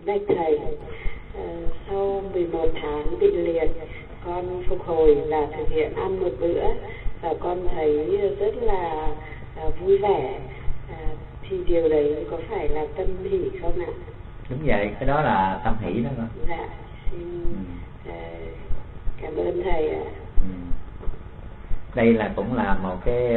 Bạch thầy, sau 11 tháng bị liệt, con phục hồi là thực hiện ăn một bữa và con thấy rất là vui vẻ. Thì điều đấy có phải là tâm hỷ không ạ? Đúng vậy, cái đó là tâm hỷ đó con. Dạ, xin cảm ơn thầy ạ. Đây là cũng là một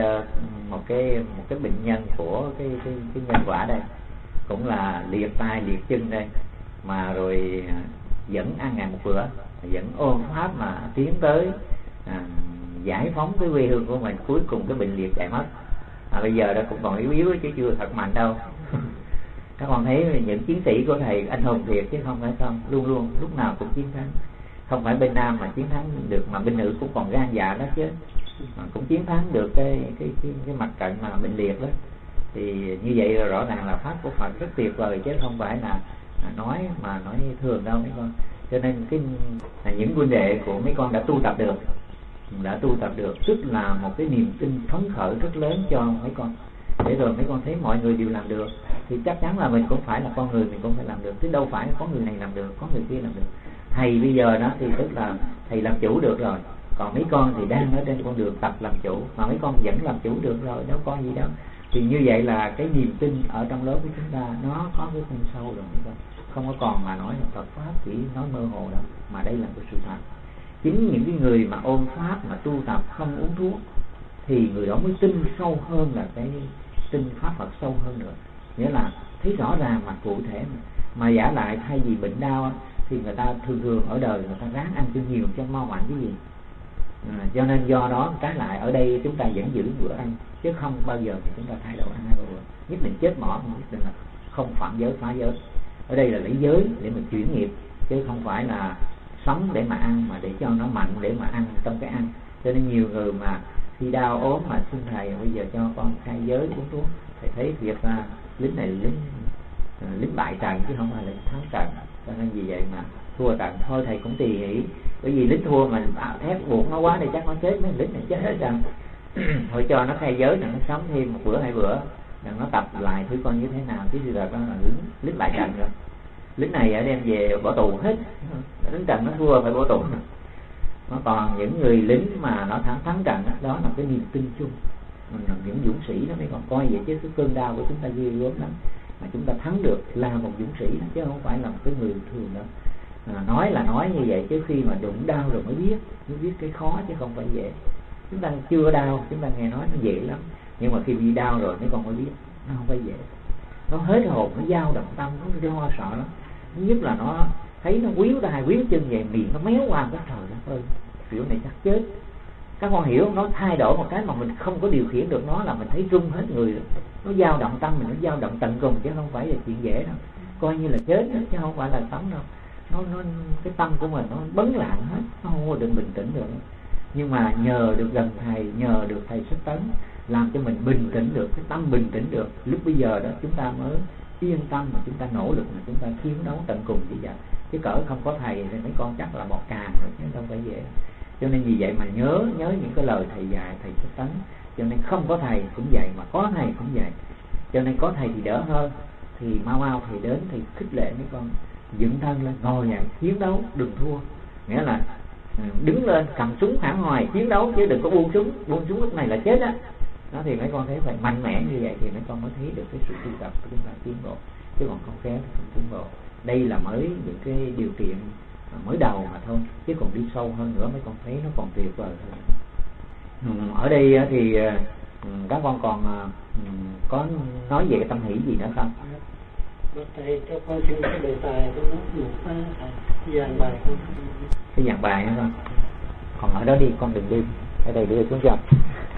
cái bệnh nhân của cái nhân quả đây, cũng là liệt tay liệt chân đây, mà rồi vẫn ăn ngày một bữa, vẫn ôm pháp mà tiến tới giải phóng cái quê hương của mình, cuối cùng cái bệnh liệt chạy mất. Bây giờ đó cũng còn yếu yếu chứ chưa thật mạnh đâu. Các con thấy những chiến sĩ của thầy anh hùng thiệt chứ không phải không, luôn luôn lúc nào cũng chiến thắng. Không phải bên nam mà chiến thắng được, mà bên nữ cũng còn gan dạ đó chứ, mà cũng chiến thắng được cái mặt trận mà bệnh liệt đó. Thì như vậy là rõ ràng là pháp của Phật rất tuyệt vời chứ không phải là nói thường đâu mấy con. Cho nên những huynh đệ của mấy con đã tu tập được rất là một cái niềm tin phấn khởi rất lớn cho mấy con, để rồi mấy con thấy mọi người đều làm được thì chắc chắn là mình cũng phải là con người, mình cũng phải làm được, chứ đâu phải có người này làm được có người kia làm được. Thầy bây giờ đó thì tức là thầy làm chủ được rồi, còn mấy con thì đang ở trên con đường tập làm chủ, mà mấy con vẫn làm chủ được rồi, đâu có gì đâu. Thì như vậy là cái niềm tin ở trong lớp của chúng ta nó có cái con sâu rồi mấy con, không có còn mà nói là Phật pháp chỉ nói mơ hồ đâu, mà đây là cái sự thật. Chính những cái người mà ôm pháp mà tu tập không uống thuốc thì người đó mới tin sâu hơn, là cái tin pháp Phật sâu hơn nữa, nghĩa là thấy rõ ràng mà cụ thể mà giả lại. Thay vì bệnh đau thì người ta thường ở đời người ta ráng ăn cho nhiều cho mau mạnh cái gì. Cho nên do đó cái lại ở đây chúng ta vẫn giữ bữa ăn, chứ không bao giờ thì chúng ta thay đổi ăn hai bữa, nhất định chết bỏ, nhất định là không phạm giới phá giới. Ở đây là lấy giới để mình chuyển nghiệp, chứ không phải là sống để mà ăn, mà để cho nó mạnh để mà ăn trong cái ăn. Cho nên nhiều người mà khi đau ốm mà xin thầy bây giờ cho con khai giới uống thuốc, thầy thấy việc ra lính này lính bại trận chứ không phải là thắng trận. Cho nên vì vậy mà thua trận thôi thầy cũng tùy nghĩ, bởi vì lính thua mình thép buộc nó quá thì chắc nó chết, mấy lính này chết hết trận. Thôi cho nó khai giới là nó sống thêm một bữa hai bữa, rồi nó tập lại thứ con như thế nào, chứ bây giờ con là lính bại trận rồi. Lính này ở đem về bỏ tù hết, lính trận nó thua phải bỏ tù. Nó còn những người lính mà nó thắng trận đó là cái niềm tin chung, mình là những dũng sĩ đó mấy con coi vậy chứ cái cơn đau của chúng ta ghê gớm lắm, mà chúng ta thắng được là một dũng sĩ đó, chứ không phải là một cái người thường đâu. Nói là nói như vậy chứ khi mà đụng đau rồi mới biết cái khó chứ không phải dễ. Chúng ta chưa đau chúng ta nghe nói nó dễ lắm, nhưng mà khi bị đau rồi mấy con mới biết nó không phải dễ. Nó hết hồn, nó dao động tâm, nó lo sợ lắm. Nhất là nó thấy nó quýu tay quýu chân về, miệng nó méo qua cái trời đất ơi, kiểu này chắc chết. Các con hiểu, nó thay đổi một cái mà mình không có điều khiển được nó là mình thấy rung hết người. Nó dao động tâm mình, nó dao động tận cùng chứ không phải là chuyện dễ đâu. Coi như là chết đó, chứ không phải là sống đâu. Nó cái tâm của mình nó bấn loạn hết, nó không có được bình tĩnh được. Nhưng mà nhờ được gần thầy, nhờ được thầy xuất tấn làm cho mình bình tĩnh được, cái tâm bình tĩnh được. Lúc bây giờ đó chúng ta mới yên tâm mà chúng ta nỗ lực mà chúng ta chiến đấu tận cùng như vậy. Chứ cỡ không có thầy thì mấy con chắc là bọt càng rồi chứ không phải dễ. Cho nên vì vậy mà nhớ những cái lời thầy dạy, thầy xuất tấn. Cho nên không có thầy cũng vậy, mà có thầy cũng vậy. Cho nên có thầy thì đỡ hơn, thì mau thầy đến thì khích lệ mấy con dựng thân lên, ngồi dậy chiến đấu, đừng thua. Nghĩa là đứng lên cầm súng hẳn hoài chiến đấu, chứ đừng có buông súng lúc này là chết á. Đó thì mấy con thấy phải mạnh mẽ như vậy thì mấy con mới thấy được cái sự tu tập của chúng ta tiến bộ, chứ còn không khéo không tiến bộ. Đây là mới những cái điều kiện mới đầu mà thôi, chứ còn đi sâu hơn nữa mấy con thấy nó còn tuyệt vời hơn. Ở đây thì các con còn có nói về cái tâm hỷ gì nữa không? Thầy cho con xin cái đề tài của nó một cái dàn bài không? Cái dàn bài nữa không? Còn ở đó đi, con đừng đi, ở đây đưa xuống cho.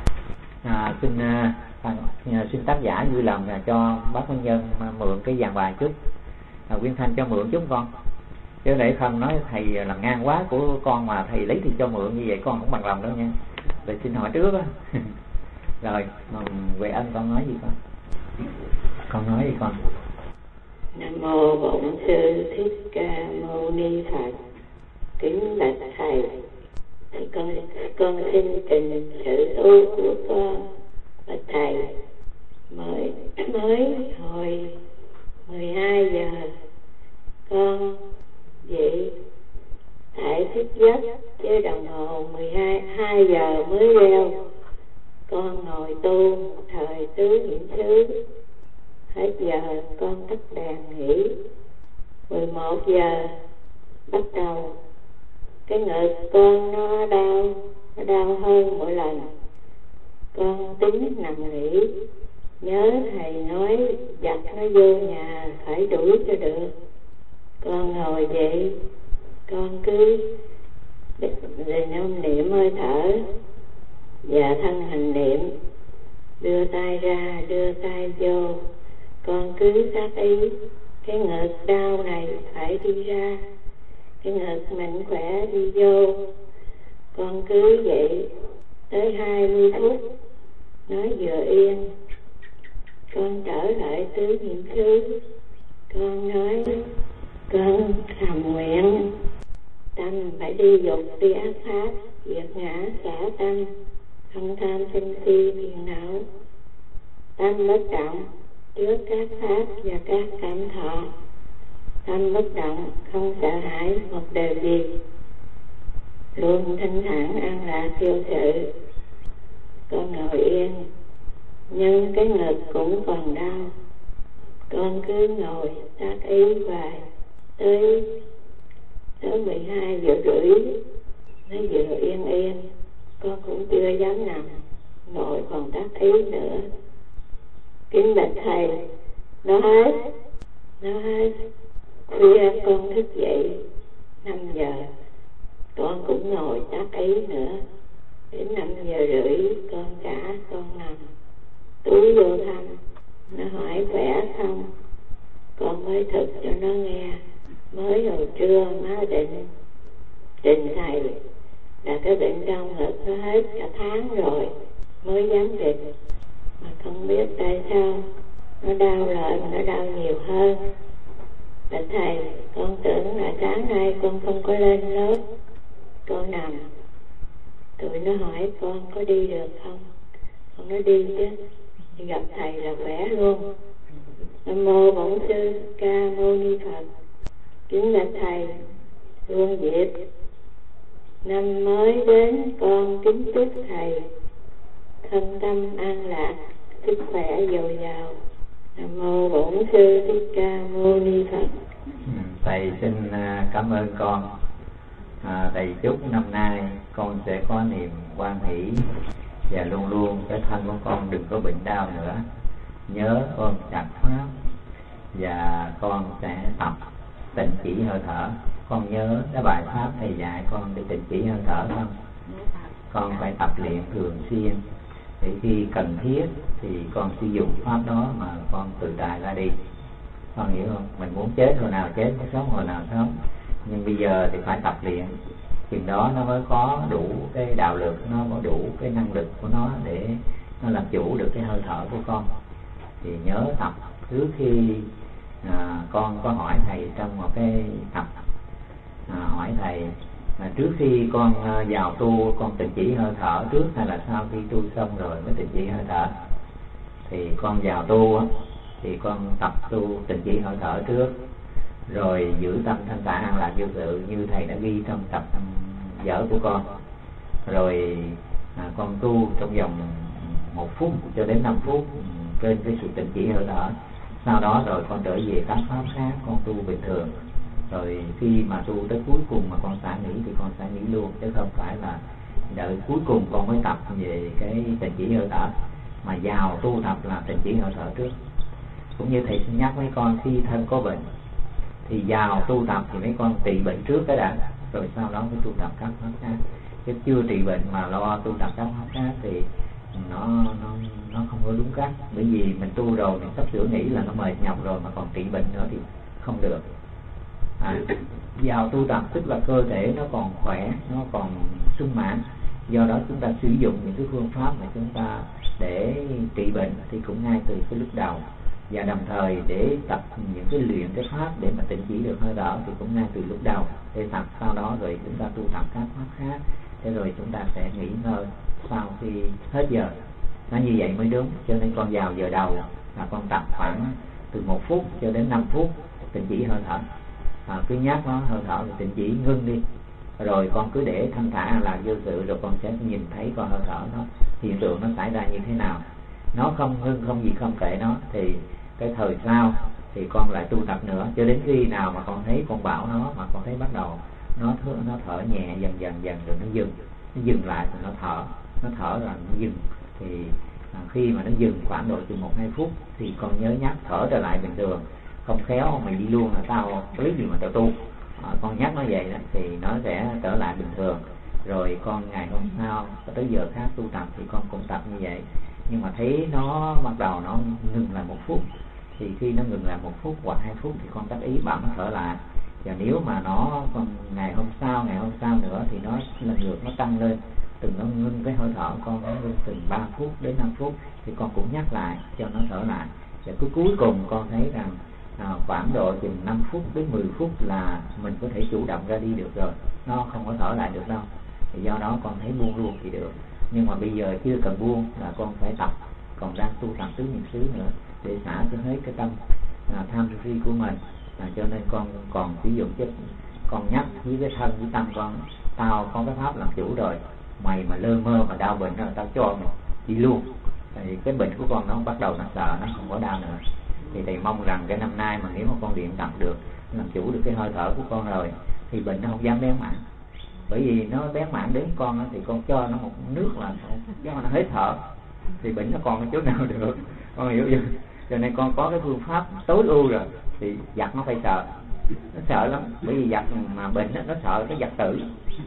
Xin tác giả vui lòng là cho bác Minh Nhân mượn cái dàn bài chút. Quyên Thanh cho mượn chút con, chứ để không nói thầy làm ngang quá của con mà thầy lấy thì cho mượn như vậy con cũng bằng lòng đâu nha. Rồi xin hỏi trước á. Rồi Huệ Ân con nói gì con? Con nói gì con? Nam mô Bổn Sư Thích Ca Mâu Ni Phật. Kính bạch thầy, con xin trình sự tu của con. Bạch thầy, mới hồi 12 giờ con giấc, chứ đồng hồ 2 giờ mới reo. Con ngồi tu một thời tứ niệm xứ. Hết giờ con tắt đèn nghỉ. 11 giờ bắt đầu cái ngực con nó đau hơn mỗi lần. Con tính nằm nghỉ, nhớ thầy nói giặc nó vô nhà phải đuổi cho được. Con ngồi dậy, con cứ niệm hơi thở và thân hành niệm, đưa tay ra đưa tay vô. Con cứ tác ý cái ngực đau này phải đi ra, cái ngực mạnh khỏe đi vô. Con cứ vậy tới 20 phút, nói vừa yên, con trở lại tứ niệm xứ. Con nói con thầm nguyện tâm phải đi dục đi ác pháp, diệt ngã xả tâm, không tham sân si phiền não. Tâm bất động trước các pháp và các cảm thọ. Tâm bất động không sợ hãi một điều gì, luôn thanh thản an lạc vô sự. Con ngồi yên, nhưng cái ngực cũng còn đau. Con cứ ngồi tác ý hoài tới 12 giờ rưỡi, nó vừa yên, con cũng chưa dám nằm, ngồi còn tác ý nữa. Kính bạch thầy, nó hết. Khuya con thức dậy 5 giờ, con cũng ngồi tác ý nữa. Đến 5 giờ rưỡi con nằm. Tú vô thăm, nó hỏi khỏe không, con mới thực cho nó nghe. Mới hồi trưa má định thầy là cái bệnh đau ngực nó hết cả tháng rồi mới dám định, mà không biết tại sao nó đau lại mà nó đau nhiều hơn. Bạch thầy, con tưởng là sáng nay con không có lên lớp, con nằm. Tụi nó hỏi con có đi được không? Con nói đi chứ, đi gặp thầy là khỏe luôn. Nam mô Bổn Sư Ca Mâu Ni Phật. Kính bạch thầy, Hương Diệp, năm mới đến con kính chúc thầy thân tâm an lạc, sức khỏe dồi dào. Nam mô Bổn Sư Thích Ca Mâu Ni Phật. Thầy xin cảm ơn con. Thầy chúc năm nay con sẽ có niềm hoan hỷ và luôn luôn cái thân của con đừng có bệnh đau nữa. Nhớ ôm chặt pháp và con sẽ tập tịnh chỉ hơi thở. Con nhớ cái bài pháp thầy dạy con để tịnh chỉ hơi thở không? Con phải tập luyện thường xuyên để khi cần thiết thì con sử dụng pháp đó mà con tự đại ra đi. Con hiểu không? Mình muốn chết hồi nào chết, muốn sống hồi nào sống. Nhưng bây giờ thì phải tập luyện, chừng đó nó mới có đủ cái đạo lực, nó có đủ cái năng lực của nó để nó làm chủ được cái hơi thở của con. Thì nhớ tập trước khi con có hỏi thầy trong một cái tập hỏi thầy mà trước khi con vào tu con tịnh chỉ hơi thở trước hay là sau khi tu xong rồi mới tịnh chỉ hơi thở? Thì con vào tu thì con tập tu tịnh chỉ hơi thở trước, rồi giữ tâm thanh thản an lạc vô sự như thầy đã ghi trong tập vở của con. Rồi con tu trong vòng 1 phút cho đến 5 phút trên cái sự tịnh chỉ hơi thở. Sau đó rồi con trở về các pháp khác, con tu bình thường. Rồi khi mà tu tới cuối cùng mà con xả nghỉ thì con xả nghỉ luôn, chứ không phải là đợi cuối cùng con mới tập về cái tịnh chỉ hơi thở, mà vào tu tập là tịnh chỉ hơi thở trước. Cũng như thầy xin nhắc mấy con, khi thân có bệnh thì vào tu tập thì mấy con trị bệnh trước cái đã, rồi sau đó mới tu tập các pháp khác. Chứ chưa trị bệnh mà lo tu tập các pháp khác thì nó không có đúng cách. Bởi vì mình tu rồi, mình sắp sửa nghỉ là nó mệt nhọc rồi mà còn trị bệnh nữa thì không được. Vào tu tập tức là cơ thể nó còn khỏe, nó còn sung mãn. Do đó chúng ta sử dụng những cái phương pháp mà chúng ta để trị bệnh thì cũng ngay từ cái lúc đầu. Và đồng thời để tập những cái luyện cái pháp để mà tịnh chỉ được hơi thở thì cũng ngay từ lúc đầu để tập. Sau đó rồi chúng ta tu tập các pháp khác, thế rồi chúng ta sẽ nghỉ ngơi sau khi hết giờ. Nó như vậy mới đúng. Cho nên con vào giờ đầu là con tập khoảng từ 1 phút cho đến 5 phút tịnh chỉ hơi thở. Cứ nhắc nó hơi thở thì tịnh chỉ ngưng đi, rồi con cứ để thanh thản an lạc vô sự, rồi con sẽ nhìn thấy con hơi thở nó hiện tượng nó xảy ra như thế nào. Nó không ngưng không gì không kệ nó, thì cái thời sau thì con lại tu tập nữa, cho đến khi nào mà con thấy con bảo nó, mà con thấy bắt đầu nó thở nhẹ dần rồi nó dừng lại rồi nó thở rồi nó dừng. Thì khi mà nó dừng khoảng độ từ 1-2 phút thì con nhớ nhắc thở trở lại bình thường. Không khéo mày đi luôn là tao có lý gì mà tao tu, con nhắc nó vậy đó, thì nó sẽ trở lại bình thường. Rồi con ngày hôm sau tới giờ khác tu tập thì con cũng tập như vậy, nhưng mà thấy nó bắt đầu nó ngừng lại 1 phút, thì khi nó ngừng lại 1 phút hoặc 2 phút thì con tác ý bảo nó thở lại. Và nếu mà nó còn ngày hôm sau nữa thì nó lần lượt nó tăng lên, từng nó ngưng cái hơi thở con, nó ngưng từng 3 phút đến 5 phút thì con cũng nhắc lại cho nó thở lại. Và cuối cùng con thấy rằng khoảng độ chừng 5 phút đến 10 phút là mình có thể chủ động ra đi được rồi, nó không có thở lại được đâu. Thì do đó con thấy buông luôn thì được. Nhưng mà bây giờ chưa cần buông, là con phải tập, còn đang tu tập tứ niệm xứ nữa để xả cho hết cái tâm tham sân si của mình. Cho nên con còn sử dụng chất, con nhắc với cái thân với tâm con, tao có cái pháp làm chủ rồi, mày mà lơ mơ mà đau bệnh rồi tao cho mày đi luôn. Thì cái bệnh của con nó bắt đầu nó sợ, nó không có đau nữa. Thì thầy mong rằng cái năm nay mà nếu mà con luyện tập được, làm chủ được cái hơi thở của con rồi, thì bệnh nó không dám bén mảng. Bởi vì nó bén mảng đến con thì con cho nó một nước là cho nó hết thở, thì bệnh nó còn ở chỗ nào được, con hiểu chưa? Cho nên con có cái phương pháp tối ưu rồi, thì giặc nó phải sợ, nó sợ lắm. Bởi vì giặc mà bệnh nó sợ cái giặc tử.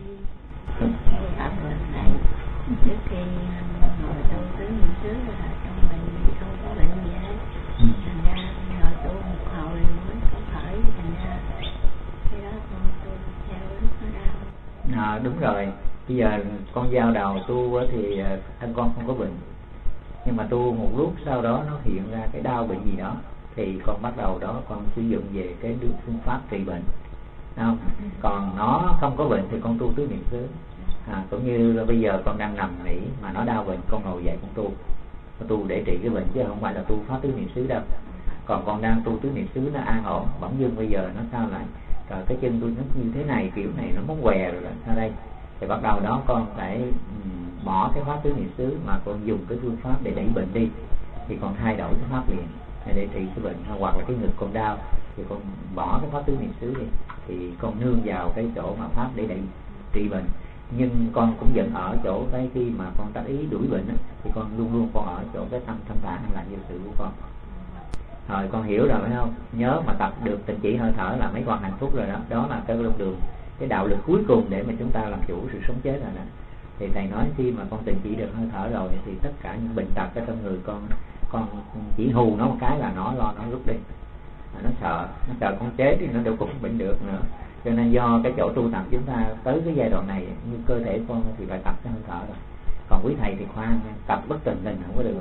Cảm ơn thầy. Trước khi ngồi tu tứ niệm xứ là trong mình không có bệnh gì hết, thành ra ngồi tu một hồi mới có khởi, thành ra cái đó con tu theo lúc nó đau. Đúng rồi. Bây giờ con giao đầu tu thì thân con không có bệnh, nhưng mà tu một lúc sau đó nó hiện ra cái đau bệnh gì đó, thì con bắt đầu đó con sử dụng về cái phương pháp trị bệnh, không? Còn nó không có bệnh thì con tu tứ niệm xứ. Cũng như là bây giờ con đang nằm nghỉ mà nó đau bệnh, con ngồi dậy con tu để trị cái bệnh, chứ không phải là tu pháp tứ niệm xứ đâu. Còn con đang tu tứ niệm xứ nó an ổn, bỗng dưng bây giờ nó sao lại rồi cái chân tôi nó như thế này, kiểu này nó muốn què rồi ra đây, thì bắt đầu đó con phải bỏ cái pháp tứ niệm xứ mà con dùng cái phương pháp để đẩy bệnh đi, thì con thay đổi cái pháp liền để trị cái bệnh. Hoặc là cái ngực con đau thì con bỏ cái pháp tứ niệm xứ đi, thì con nương vào cái chỗ mà pháp để trị bệnh. Nhưng con cũng vẫn ở chỗ cái khi mà con tác ý đuổi bệnh thì con luôn luôn con ở chỗ cái tâm thanh thản là như sự của con. Rồi con hiểu rồi phải không? Nhớ mà tập được tịnh chỉ hơi thở là mấy con hạnh phúc rồi đó. Đó là cái con đường, cái đạo lực cuối cùng để mà chúng ta làm chủ sự sống chết rồi đó. Thì thầy nói khi mà con tịnh chỉ được hơi thở rồi thì tất cả những bệnh tật ở trong người con chỉ hù nó một cái là nó lo nó rút đi. Nó sợ con chết thì nó đâu cũng bệnh được nữa. Cho nên do cái chỗ tu tập chúng ta tới cái giai đoạn này, như cơ thể con thì phải tập cái hơi thở rồi. Còn quý thầy thì khoan, tập bất tình không có được.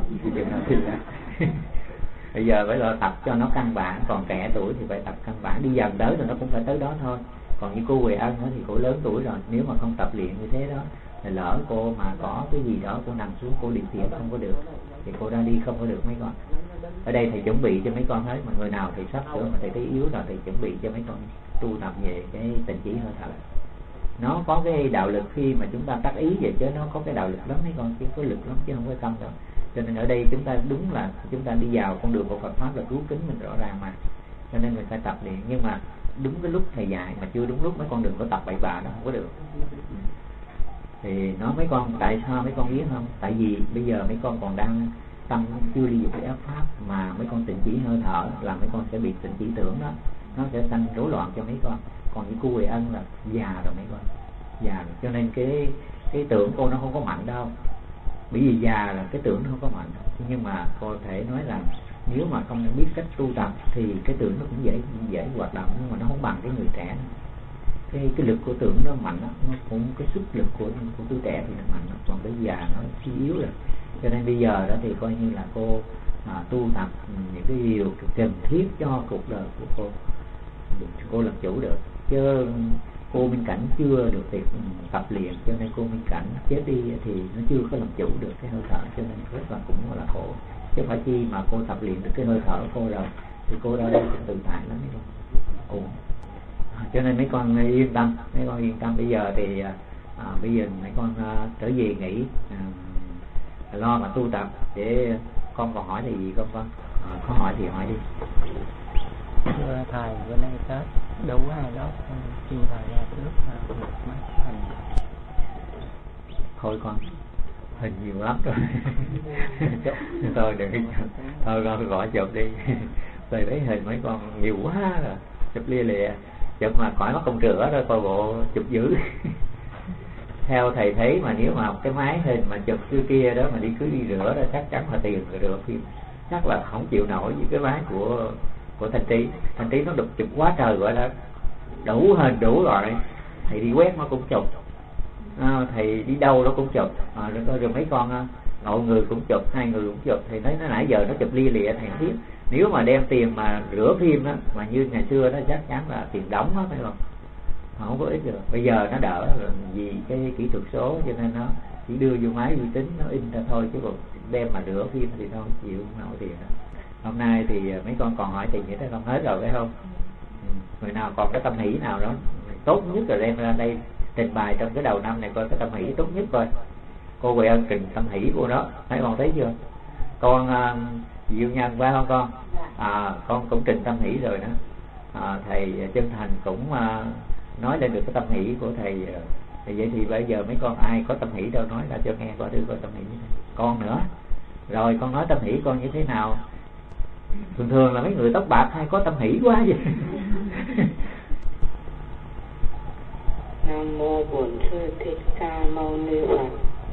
Bây giờ phải là tập cho nó căn bản, còn trẻ tuổi thì phải tập căn bản, đi dần tới rồi nó cũng phải tới đó thôi. Còn như cô Huệ Ân thì cô lớn tuổi rồi, nếu mà không tập luyện như thế đó, thì lỡ cô mà có cái gì đó cô nằm xuống cô điều khiển không có được, thì cô ra đi không có được mấy con. Ở đây thầy chuẩn bị cho mấy con hết, mà người nào thì sắp sửa mà thầy thấy yếu rồi, thầy chuẩn bị cho mấy con tu tập về cái tịnh chỉ hơi thở. Nó có cái đạo lực khi mà chúng ta tác ý vậy, chứ nó có cái đạo lực lắm mấy con, chứ có lực lắm chứ không có tâm đâu. Cho nên ở đây chúng ta đúng là chúng ta đi vào con đường của Phật pháp là cứu kính mình rõ ràng mà. Cho nên mình phải tập luyện, nhưng mà đúng cái lúc thầy dạy mà chưa đúng lúc mấy con đừng có tập bậy bạ đó, không có được. Thì nói mấy con tại sao mấy con biết không? Tại vì bây giờ mấy con còn đang tâm chưa đi vào cái ác pháp, mà mấy con tịnh chỉ hơi thở là mấy con sẽ bị tịnh chỉ tưởng đó, nó sẽ sanh rối loạn cho mấy con. Còn như cô Huệ Ân là già rồi mấy con, già rồi. Cho nên cái tưởng cô nó không có mạnh đâu, bởi vì già là cái tưởng nó không có mạnh. Nhưng mà cô thể nói là nếu mà không biết cách tu tập thì cái tưởng nó cũng dễ hoạt động, nhưng mà nó không bằng cái người trẻ. Cái lực của tưởng nó mạnh đó, nó cũng cái sức lực của tuổi trẻ thì nó mạnh đó. Còn cái già nó suy yếu rồi. Cho nên bây giờ đó thì coi như là cô tu tập những cái điều cần thiết cho cuộc đời của cô làm chủ được. Chứ cô Minh Cảnh chưa được việc tập luyện, cho nên cô Minh Cảnh chết đi thì nó chưa có làm chủ được cái hơi thở, cho nên rất là cũng là khổ. Chứ phải chi mà cô tập luyện được cái hơi thở của cô rồi thì cô ra đây cũng tự tại lắm. Ồ, cho nên mấy con yên tâm, bây giờ thì bây giờ mấy con trở về nghỉ, lo mà tu tập. Để con còn hỏi thì gì con? Có hỏi thì hỏi đi. Thưa thầy, bữa nay Tết đủ 2 lớp chi thời ra trước được mấy hình. Thôi con, hình nhiều lắm rồi. Thôi đừng, thôi con gọi chụp đi. Rồi thấy hình mấy con nhiều quá rồi, chụp lia lịa, chụp mà khỏi mất công rửa rồi, coi bộ chụp dữ. Theo thầy thấy mà nếu mà cái máy hình mà chụp xưa kia đó mà cứ đi rửa đó, chắc chắn là tiền rồi rửa phim, chắc là không chịu nổi với cái máy của Thành Trí nó chụp quá trời, gọi là đủ hình đủ loại. Thầy đi quét nó cũng chụp, thầy đi đâu nó cũng chụp, rồi mấy con ngộ người cũng chụp, 2 người cũng chụp. Thầy nói nó nãy giờ nó chụp lia lịa, thầy biết nếu mà đem tiền mà rửa phim đó mà như ngày xưa đó, chắc chắn là tiền đóng đó, phải không có ích được. Bây giờ nó đỡ rồi, vì cái kỹ thuật số cho nên nó chỉ đưa vô máy vi tính nó in ra thôi, chứ còn đem mà rửa phim thì thôi chịu không nổi tiền đó. Hôm nay thì mấy con còn hỏi tiền vậy đó, không hết rồi phải không? Người nào còn cái tâm hỷ nào đó tốt nhất rồi đem ra đây trình bày trong cái đầu năm này, coi cái tâm hỷ tốt nhất coi. Cô Huệ Ân trình tâm hỷ của nó, mấy con thấy chưa? Con Diệu Nhân phải không con? Con cũng trình tâm hỷ rồi đó. Thầy chân thành cũng nói lên được cái tâm hỷ của thầy. Vậy thì bây giờ mấy con ai có tâm hỷ đâu nói ra cho nghe, coi thử coi tâm hỷ như thế. Con nữa, rồi con nói tâm hỷ con như thế nào? Thường là mấy người tóc bạc hay có tâm hỷ quá vậy. Nam mô Bổn Sư Thích Ca Mâu Ni Phật.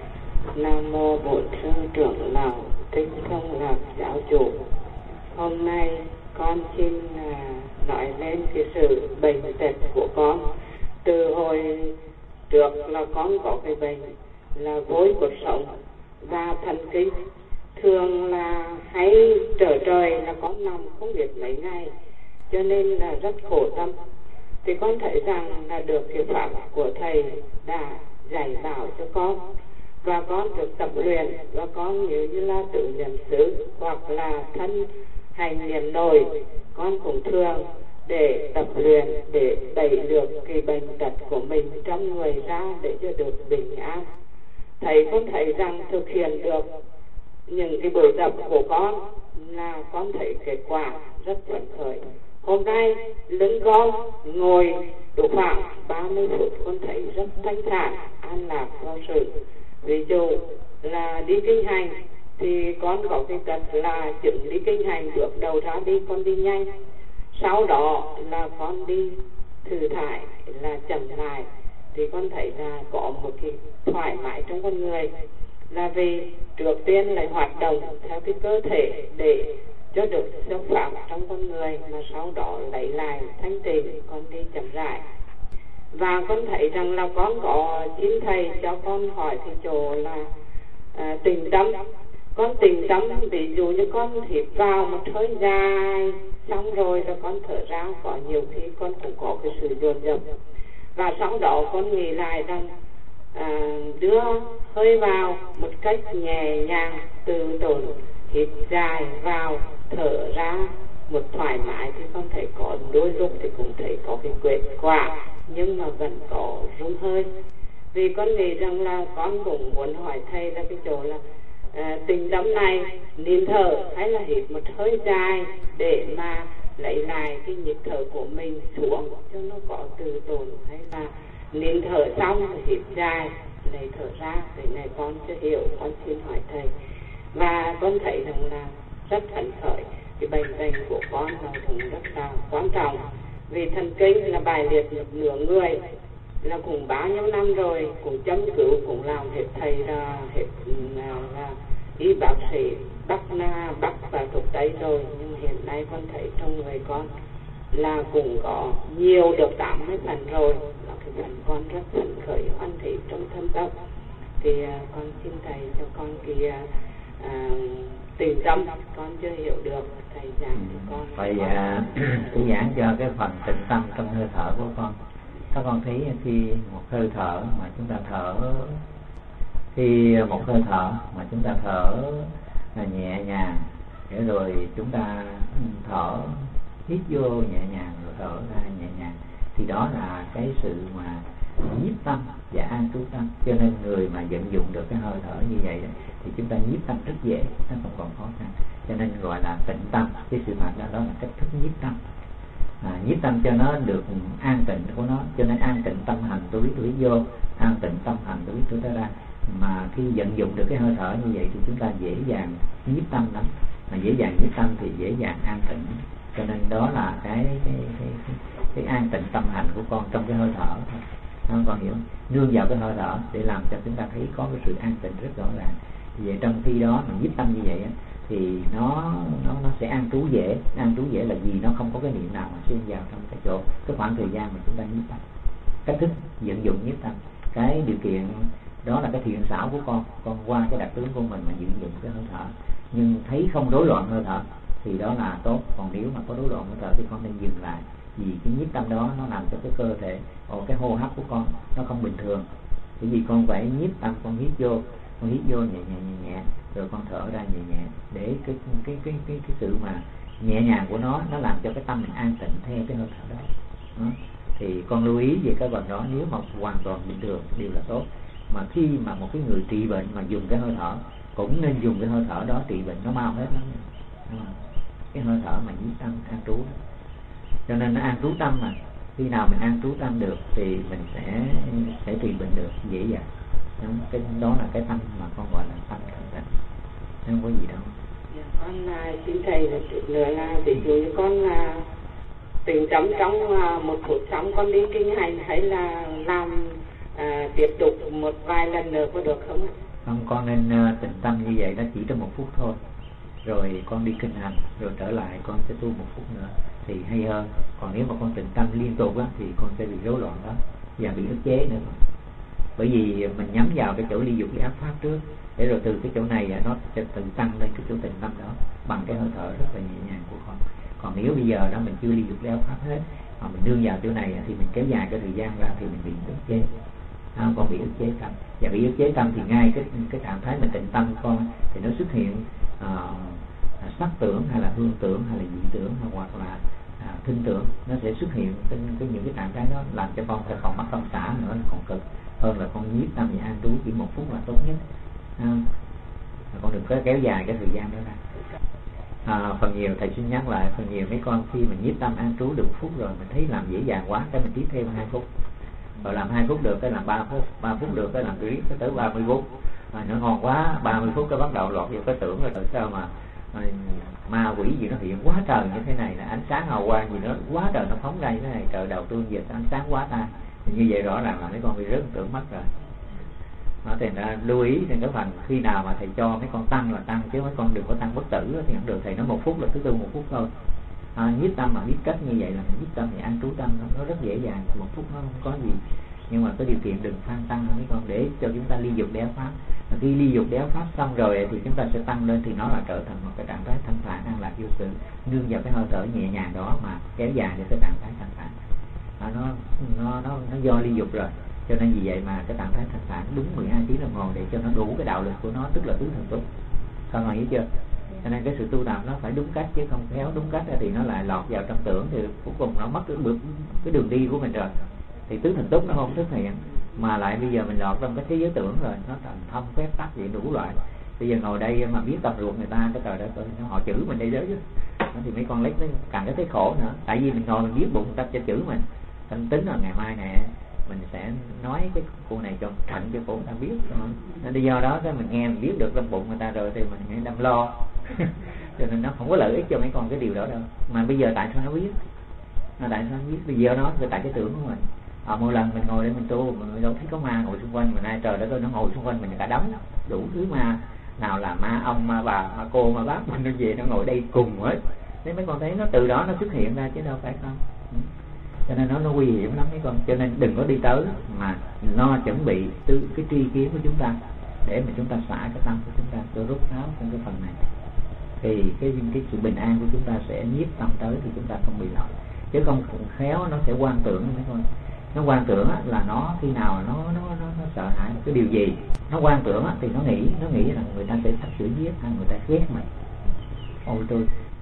Nam mô Bổn Sư Trưởng Lão Thích Thông Lạc Giáo Chủ. Hôm nay con xin nói lên cái sự bệnh tật của con. Từ hồi trước là con có cái bệnh là gối cột sống và thần kinh, thường là hay trở trời là con nằm không biết mấy ngày, cho nên là rất khổ tâm. Thì con thấy rằng là được cái pháp của thầy đã dạy bảo cho con, và con được tập luyện, và con như là tự niệm xứ hoặc là thân hành niệm nội, con cũng thường để tập luyện để đẩy được cái bệnh tật của mình trong người ra để cho được bình an. Thầy con thấy rằng thực hiện được những cái buổi tập của con là con thấy kết quả rất phấn khởi. Hôm nay lưng con ngồi đủ khoảng 30 phút, con thấy rất thanh thản, an lạc vô sự. Ví dụ là đi kinh hành thì con có cái tật là chừng đi kinh hành được đầu ra đi con đi nhanh, sau đó là con đi thử thải là chậm lại, thì con thấy là có một cái thoải mái trong con người, là vì trước tiên lại hoạt động theo cái cơ thể để cho được xúc phạm trong con người, mà sau đó lấy lại thanh tịnh, con đi chậm rãi. Và con thấy rằng là con có chính thầy cho con hỏi cái chỗ là tĩnh tâm. Con tĩnh tâm, ví dụ như con hít vào một hơi dài, xong rồi là con thở ra, có nhiều khi con cũng có cái sự dồn dập, và sau đó con nghĩ lại rằng đưa hơi vào một cách nhẹ nhàng, từ tốn, hít dài vào, thở ra một thoải mái, thì con thấy có đôi lúc thì cũng thấy có cái kết quả, nhưng mà vẫn có rung hơi. Vì con nghĩ rằng là con cũng muốn hỏi thầy là cái chỗ là tình tâm này nín thở hay là hít một hơi dài để mà lấy lại cái nhịp thở của mình xuống cho nó có từ tốn, hay là nín thở xong rồi hít dài lấy thở ra. Cái này con chưa hiểu, con xin hỏi thầy. Và con thấy rằng là rất phấn khởi. Cái bệnh của con là cũng rất là quan trọng, vì thần kinh là bài liệt một nửa người, là cũng bao nhiêu năm rồi, cũng chăm cứu, cũng làm hết thầy là hết là y bác sĩ Bắc và thuộc Tây rồi, nhưng hiện nay con thấy trong người con là cũng có nhiều được 80 phần rồi, là cái phần con rất phấn khởi hoan thị trong thâm tâm. Thì con xin thầy cho con cái tình tâm, con chưa hiểu được, thầy giảng cho con. Thầy giảng cho cái phần tịnh tâm trong hơi thở của con. Các con thấy khi một hơi thở mà chúng ta thở, khi một hơi thở mà chúng ta thở là nhẹ nhàng, để rồi chúng ta thở hít vô nhẹ nhàng rồi thở ra nhẹ nhàng, thì đó là cái sự mà nhiếp tâm và an trú tâm. Cho nên người mà vận dụng được cái hơi thở như vậy đó, thì chúng ta nhiếp tâm rất dễ, nó không còn khó khăn. Cho nên gọi là tịnh tâm. Cái sự hoạt đó là cách thức nhiếp tâm, nhiếp tâm cho nó được an tịnh của nó. Cho nên an tịnh tâm hành tu lý vô, an tịnh tâm hành tu lý tu ra. Mà khi vận dụng được cái hơi thở như vậy thì chúng ta dễ dàng nhiếp tâm lắm. Mà dễ dàng nhiếp tâm thì dễ dàng an tịnh. Cho nên đó là cái an tịnh tâm hành của con trong cái hơi thở. Con hiểu, nương vào cái hơi thở để làm cho chúng ta thấy có cái sự an tịnh rất rõ ràng. Vậy trong khi đó mà nhiếp tâm như vậy thì nó sẽ an trú dễ. An trú dễ là vì nó không có cái niệm nào mà xuyên vào trong cái chỗ, cái khoảng thời gian mà chúng ta nhiếp tâm. Cách thức vận dụng nhiếp tâm, cái điều kiện đó là cái thiện xảo của con qua cái đặc tướng của mình mà vận dụng cái hơi thở. Nhưng thấy không rối loạn hơi thở thì đó là tốt. Còn nếu mà có rối loạn hơi thở thì con nên dừng lại. Vì cái nhiếp tâm đó nó làm cho cái cơ thể, cái hô hấp của con nó không bình thường. Bởi vì con phải nhiếp tâm, con hít vô nhẹ, rồi con thở ra nhẹ, để cái sự mà nhẹ nhàng của nó làm cho cái tâm mình an tịnh theo cái hơi thở đó. Thì con lưu ý về cái phần đó. Nếu mà hoàn toàn bình thường đều là tốt. Mà khi mà một cái người trị bệnh mà dùng cái hơi thở, cũng nên dùng cái hơi thở đó trị bệnh, nó mau hết lắm. Cái hơi thở mà nhiếp tâm an trú. Cho nên nó an trú tâm mà. Khi nào mình an trú tâm được thì mình sẽ trị bệnh được dễ dàng. Cái đó là cái tâm mà con gọi là tâm thanh tịnh, không có gì đâu. Con là xin thầy nữa là ví dụ như con là tỉnh chấm trong 1 phút xong con đi kinh hành, hay là làm tiếp tục một vài lần nữa có được không ạ? Không, con nên tĩnh tâm như vậy, nó chỉ trong 1 phút thôi. Rồi con đi kinh hành, rồi trở lại con sẽ tu 1 phút nữa thì hay hơn. Còn nếu mà con tĩnh tâm liên tục thì con sẽ bị rối loạn đó và bị ức chế nữa. Bởi vì mình nhắm vào cái chỗ ly dục ly ác pháp trước, để rồi từ cái chỗ này nó sẽ tự tăng lên cái chỗ tịnh tâm đó bằng cái hơi thở rất là nhẹ nhàng của con. Còn nếu bây giờ đó mình chưa ly dục ly ác pháp hết mà mình nương vào chỗ này thì mình kéo dài cái thời gian ra thì mình bị ức chế. Con bị ức chế tâm, và bị ức chế tâm thì ngay cái trạng thái mình tịnh tâm của con thì nó xuất hiện sắc tưởng hay là hương tưởng hay là vị tưởng hoặc là thinh tưởng, nó sẽ xuất hiện những cái trạng thái đó, làm cho con phải còn mắc tâm xả nữa, còn cực hơn là con nhiếp tâm và an trú chỉ 1 phút là tốt nhất. Con đừng có kéo dài cái thời gian đó ra. Phần nhiều thầy xin nhắc lại, phần nhiều mấy con khi mình nhiếp tâm an trú được 1 phút rồi mình thấy làm dễ dàng quá, cái mình tiếp thêm 2 phút, rồi làm 2 phút được cái làm 3 phút, 3 phút được cái làm riết cái tới 30 phút. Nó ngon quá, 30 phút cái bắt đầu lọt vô cái tưởng rồi, tại sao mà ma quỷ gì nó hiện quá trời như thế này, là ánh sáng hào quang gì nó quá trời nó phóng ra như thế này, trời đầu tương dịch ánh sáng quá ta, như vậy rõ ràng là mấy con bị rớt tưởng mất rồi. Thì ra lưu ý trên cái phần khi nào mà thầy cho mấy con tăng là tăng, chứ mấy con đừng có tăng bất tử thì không được. Thầy nói 1 phút là thứ tư 1 phút thôi. Nhiếp tâm mà biết cách như vậy là nhiếp tâm thì an trú tâm nó rất dễ dàng, 1 phút nó không có gì. Nhưng mà cái điều kiện đừng phan tăng mấy con, để cho chúng ta ly dục đéo pháp. Khi ly dục đéo pháp xong rồi thì chúng ta sẽ tăng lên, thì nó là trở thành một cái trạng thái thanh thản an lạc vô sự, nương vào cái hơi thở nhẹ nhàng đó mà kéo dài đến cái trạng thái thanh thản. Nó do ly dục rồi, cho nên vì vậy mà cái trạng thái thanh thản đúng 12 tiếng đồng hồ để cho nó đủ cái đạo lực của nó, tức là tứ thần túc. Con nói hiểu chưa? Cho nên cái sự tu tập nó phải đúng cách, chứ không khéo đúng cách thì nó lại lọt vào trong tưởng, thì cuối cùng nó mất cái đường đi của mình rồi. Thì tứ thần túc nó không thực hiện, mà lại bây giờ mình lọt trong cái thế giới tưởng rồi, nó thành thông phép tắc vậy đủ loại. Bây giờ ngồi đây mà biết tập ruột người ta, cái trời đất ơi, họ chửi mình đây đó chứ. Thì mấy con lấy nó càng thấy khổ nữa, tại vì mình ngồi mình biết bụng người ta sẽ chửi mình. Anh tính là ngày mai nè mình sẽ nói cái cô này cho thận cho cô người ta biết. Nên do đó cái mình nghe mình biết được trong bụng người ta rồi thì mình nghe đâm lo. Cho nên nó không có lợi ích cho mấy con cái điều đó đâu. Mà bây giờ tại sao nó biết? Tại sao nó biết? Bây giờ nó tại cái tưởng của mình. Mỗi lần mình ngồi để mình tu, mình đâu thấy có ma ngồi xung quanh, mà nay trời đất ơi nó ngồi xung quanh mình cả đống đủ thứ ma, nào là ma ông, ma bà, ma cô, ma bác, mình nó về nó ngồi đây cùng hết. Thế mấy con thấy nó từ đó nó xuất hiện ra chứ đâu phải không? Cho nên nó nguy hiểm lắm mấy con. Cho nên đừng có đi tới mà lo chuẩn bị từ cái tri kiến của chúng ta để mà chúng ta xả cái tâm của chúng ta, tôi rút tháo trong cái phần này thì cái sự bình an của chúng ta sẽ nhiếp tâm tới, thì chúng ta không bị lọt. Chứ không khéo nó sẽ quan tưởng mấy con. Nó quan tưởng là nó khi nào nó sợ hãi một cái điều gì, nó quan tưởng thì nó nghĩ rằng người ta sẽ sắp sửa giết hay người ta ghét mình. Ôi tôi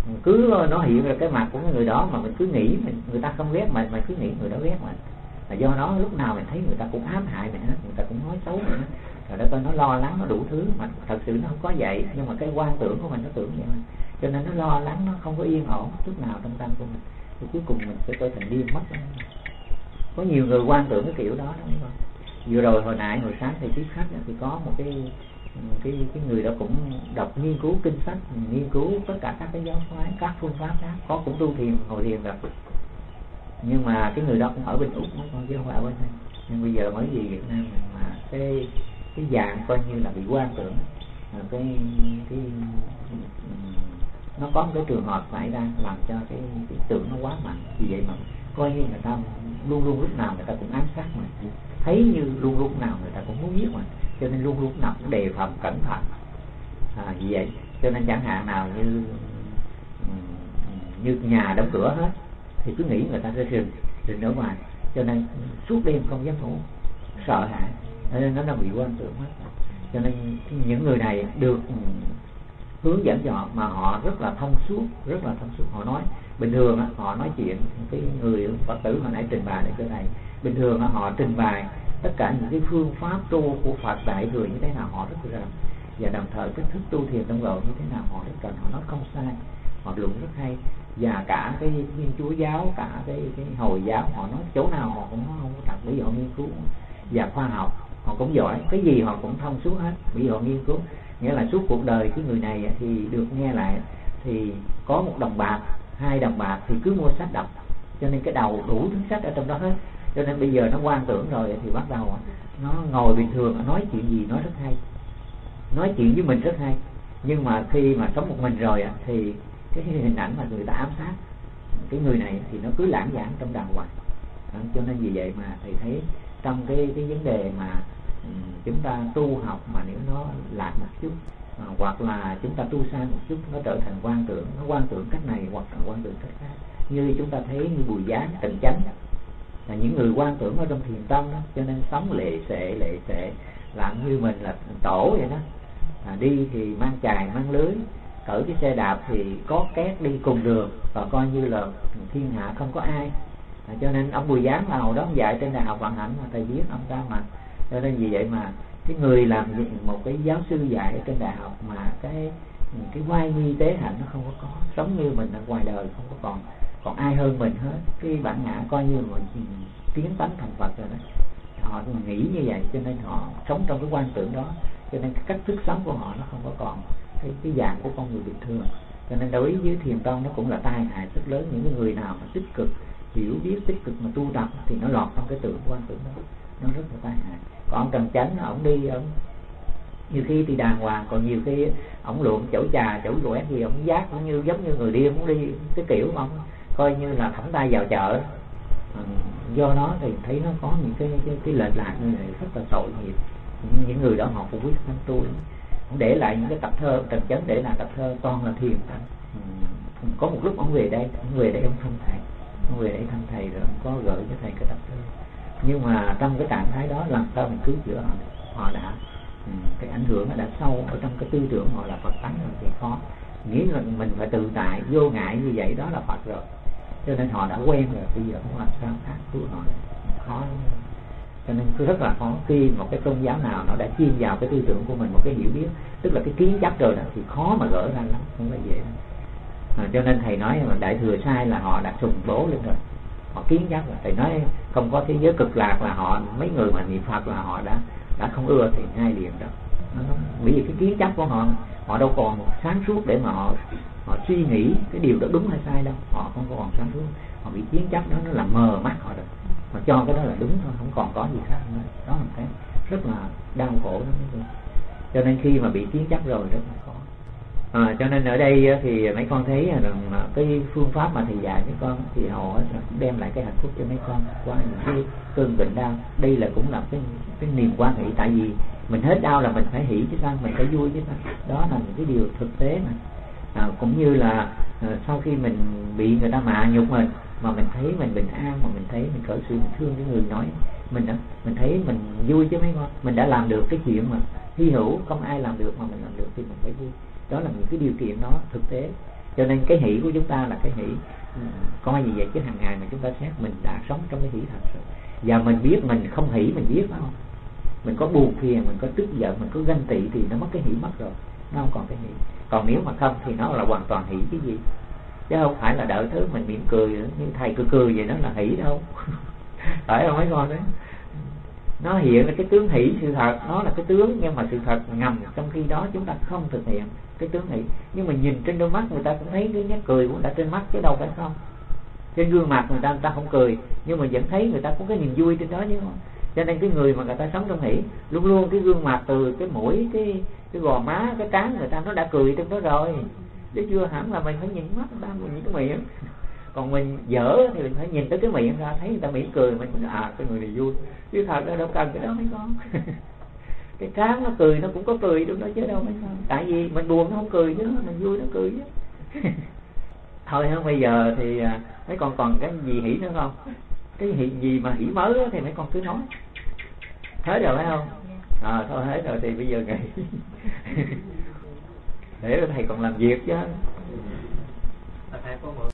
cứ nó hiện ra cái mặt của cái người đó mà mình cứ nghĩ người ta không ghét mình cứ nghĩ người đó ghét mình, là do nó lúc nào mình thấy người ta cũng ám hại mình hết, người ta cũng nói xấu mình hết. Rồi đó coi nó lo lắng, nó đủ thứ mà thật sự nó không có vậy, nhưng mà cái quan tưởng của mình nó tưởng vậy mà. Cho nên nó lo lắng, nó không có yên ổn chút nào trong tâm của mình, thì cuối cùng mình sẽ trở thành điên mất. Có nhiều người quan tưởng cái kiểu đó đúng không? Vừa rồi hồi sáng thì tiếp khách thì có một cái người đó cũng đọc nghiên cứu kinh sách, nghiên cứu tất cả các cái giáo phái, các phương pháp khác, có cũng tu thiền, ngồi thiền rồi. Nhưng mà cái người đó cũng ở bên Úc chứ không phải ở bên đây. Nhưng bây giờ mới về Việt Nam mà cái dạng coi như là bị quan tưởng, cái nó có một cái trường hợp xảy ra làm cho cái tưởng nó quá mạnh. Vì vậy mà coi như người ta luôn luôn lúc nào người ta cũng ám sát mình, thấy như luôn lúc nào người ta cũng muốn giết mình, cho nên luôn lúc nào cũng đề phòng cẩn thận. Vì vậy cho nên chẳng hạn nào như nhà đóng cửa hết thì cứ nghĩ người ta sẽ rình ở ngoài, cho nên suốt đêm không dám ngủ, sợ hãi, nên nó đã bị quan tưởng hết. Cho nên những người này được hướng dẫn cho họ mà họ rất là thông suốt. Họ nói bình thường họ nói chuyện, cái người Phật tử hồi nãy trình bày ở chỗ này, bình thường họ trình bày tất cả những cái phương pháp tu của Phật Đại Thừa như thế nào họ rất rõ, và đồng thời cái thức tu thiền trong lộ như thế nào họ rất cần, họ nói không sai, họ luận rất hay. Và cả cái Thiên Chúa giáo, cả cái Hồi giáo, họ nói chỗ nào họ cũng nói không có thật, bởi vì họ nghiên cứu. Và khoa học họ cũng giỏi, cái gì họ cũng thông suốt hết, bởi vì họ nghiên cứu. Nghĩa là suốt cuộc đời cái người này thì được nghe lại thì có 1 đồng bạc, 2 đồng bạc thì cứ mua sách đọc, cho nên cái đầu đủ thứ sách ở trong đó hết. Cho nên bây giờ nó quan tưởng rồi thì bắt đầu nó ngồi bình thường, nói chuyện gì nói rất hay, nói chuyện với mình rất hay. Nhưng mà khi mà sống một mình rồi thì cái hình ảnh mà người ta ám sát cái người này thì nó cứ lãng giảng trong đàng hoàng. Cho nên vì vậy mà thầy thấy trong cái vấn đề mà chúng ta tu học mà nếu nó lạc một chút, hoặc là chúng ta tu sai một chút, nó trở thành quan tưởng, nó quan tưởng cách này hoặc là quan tưởng cách khác. Như chúng ta thấy như Bùi Giáng, Tịnh Chánh là những người quan tưởng ở trong thiền tông đó, cho nên sống lệ sệ làm như mình là tổ vậy đó. Đi thì mang chài mang lưới, cởi cái xe đạp thì có két đi cùng đường, và coi như là thiên hạ không có ai. Cho nên ông Bùi Giáng là hồi đó ông dạy trên Đại học Vạn Hạnh mà thầy viết ông ta mà. Cho nên vì vậy mà cái người làm một cái giáo sư dạy ở trên đại học mà cái oai nghi tế hạnh nó không có, sống như mình ở ngoài đời không có còn ai hơn mình hết. Cái bản ngã coi như mình tiến tánh thành Phật rồi đó. Họ nghĩ như vậy cho nên họ sống trong cái quan tưởng đó, cho nên cái cách thức sống của họ nó không có còn cái dạng của con người bình thường. Cho nên đối với thiền tông nó cũng là tai hại rất lớn. Những người nào mà tích cực hiểu biết, tích cực mà tu tập thì nó lọt trong cái tưởng quan tưởng đó, nó rất là tai hại. Còn ông Trần Chánh ổng đi, ổng nhiều khi thì đàng hoàng, còn nhiều khi ổng luận chẩu trà chẩu quét gì ổng giác cũng như giống như người điên, ổng đi cái kiểu ổng coi như là thẳng tay vào chợ. Do đó thì thấy nó có những cái lệch lạc như này rất là tội nghiệp. Những người đó họ cũng quyết tâm tu, ông để lại những cái tập thơ, Trần Chánh để lại tập thơ toàn là thiền. Có một lúc ông về đây ông thăm thầy, ông về đây thăm thầy rồi ông có gửi cho thầy cái tập thơ. Nhưng mà trong cái trạng thái đó làm sao mình cứu chữa họ đã cái ảnh hưởng nó đã sâu ở trong cái tư tưởng họ là Phật tánh rồi thì khó. Nghĩ là mình phải tự tại vô ngại như vậy đó là Phật rồi, cho nên họ đã quen rồi, bây giờ không làm sao khác cứu họ khó. Cho nên rất là khó khi một cái tôn giáo nào nó đã chiêm vào cái tư tưởng của mình một cái hiểu biết, tức là cái kiến chấp rồi đó, thì khó mà gỡ ra lắm, không phải dễ. Cho nên thầy nói mà Đại Thừa sai là họ đã sùng bố lên rồi, họ kiến chấp rồi. Thầy nói không có thế giới cực lạc là họ mấy người mà niệm Phật là họ đã không ưa thì ngay liền đó. Bởi vì cái kiến chấp của họ đâu còn sáng suốt để mà họ suy nghĩ cái điều đó đúng hay sai đâu, họ không còn sáng suốt, họ bị kiến chấp đó nó làm mờ mắt họ rồi, họ cho cái đó là đúng thôi, không còn có gì khác nữa. Đó là một cái rất là đau khổ đó. Cho nên khi mà bị kiến chấp rồi rất là khó. Cho nên ở đây thì mấy con thấy rằng cái phương pháp mà thầy dạy với con thì họ đem lại cái hạnh phúc cho mấy con qua những cái cơn bệnh đau. Đây là cũng là cái niềm quan hỷ, tại vì mình hết đau là mình phải hỷ chứ sao, mình phải vui chứ sao. Đó là những cái điều thực tế mà. Cũng như là sau khi mình bị người ta mạ nhục mình mà mình thấy mình bình an, mà mình thấy mình khởi sự mình thương cái người nói mình thấy mình vui chứ mấy con. Mình đã làm được cái chuyện mà hy hữu không ai làm được mà mình làm được thì mình phải vui. Đó là những cái điều kiện đó thực tế. Cho nên cái hỷ của chúng ta là cái hỷ coi gì vậy, chứ hàng ngày mà chúng ta xét mình đã sống trong cái hỷ thật rồi. Và mình biết mình không hỷ, mình biết phải không? Mình có buồn phiền, mình có tức giận, mình có ganh tị thì nó mất cái hỷ mất rồi, nó không còn cái hỷ. Còn nếu mà không thì nó là hoàn toàn hỷ cái gì, chứ không phải là đợi thứ mình mỉm cười nữa. Như thầy cười vậy đó là hỷ đâu. Phải không mấy con đấy? Nó hiện là cái tướng hỷ sự thật, nó là cái tướng, nhưng mà sự thật ngầm trong khi đó chúng ta không thực hiện cái tướng hỷ. Nhưng mà nhìn trên đôi mắt người ta cũng thấy cái nét cười của người ta trên mắt chứ đâu phải không. Trên gương mặt người ta không cười, nhưng mà vẫn thấy người ta có cái niềm vui trên đó chứ không. Cho nên cái người mà người ta sống trong hỷ, luôn luôn cái gương mặt từ cái mũi, cái gò má, cái trán người ta nó đã cười trong đó rồi, chứ chưa hẳn là mình phải nhìn mắt người ta, mình nhìn cái miệng. Còn mình dở thì mình phải nhìn tới cái miệng ra, thấy người ta mỉm cười mình nói cái người này vui, chứ thật ra đâu cần cái đó mấy con. Cái trán nó cười nó cũng có cười trong đó chứ đâu mấy con. Tại vì mình buồn nó không cười chứ, mình vui nó cười chứ. Thôi không, bây giờ thì mấy con còn cái gì hỷ nữa không? Cái hỷ gì mà hỷ mới đó, thì mấy con cứ nói. Hết rồi phải không? Thôi hết rồi thì bây giờ nghỉ. Để thầy còn làm việc chứ.